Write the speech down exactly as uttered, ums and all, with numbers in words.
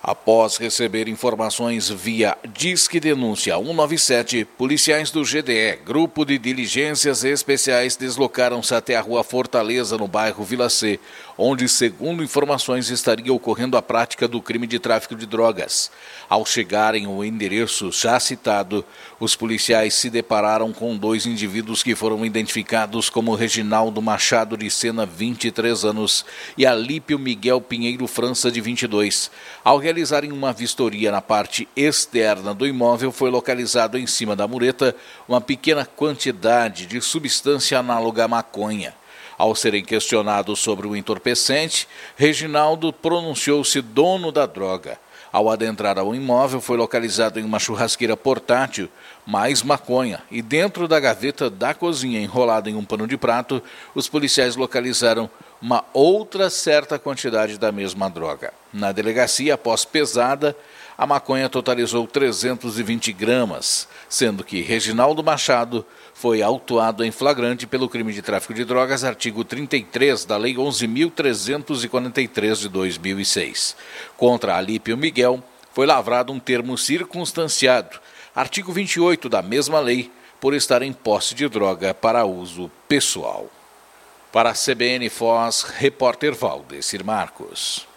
Após receber informações via Disque Denúncia cento e noventa e sete, policiais do G D E, Grupo de Diligências Especiais, deslocaram-se até a Rua Fortaleza, no bairro Vila C, onde, segundo informações, estaria ocorrendo a prática do crime de tráfico de drogas. Ao chegarem ao endereço já citado, os policiais se depararam com dois indivíduos que foram identificados como Reginaldo Machado de Sena, vinte e três anos, e Alípio Miguel Pinheiro França, de vinte e dois. Ao realizarem uma vistoria na parte externa do imóvel, foi localizado em cima da mureta uma pequena quantidade de substância análoga à maconha. Ao serem questionados sobre o entorpecente, Reginaldo pronunciou-se dono da droga. Ao adentrar ao imóvel, foi localizado em uma churrasqueira portátil mais maconha, e dentro da gaveta da cozinha, enrolada em um pano de prato, os policiais localizaram uma outra certa quantidade da mesma droga. Na delegacia, após pesada, a maconha totalizou trezentos e vinte gramas, sendo que Reginaldo Machado foi autuado em flagrante pelo crime de tráfico de drogas, artigo trinta e três da Lei onze mil trezentos e quarenta e três de dois mil e seis. Contra Alípio Miguel foi lavrado um termo circunstanciado, artigo vinte e oito da mesma lei, por estar em posse de droga para uso pessoal. Para a C B N Foz, repórter Valdecir Marcos.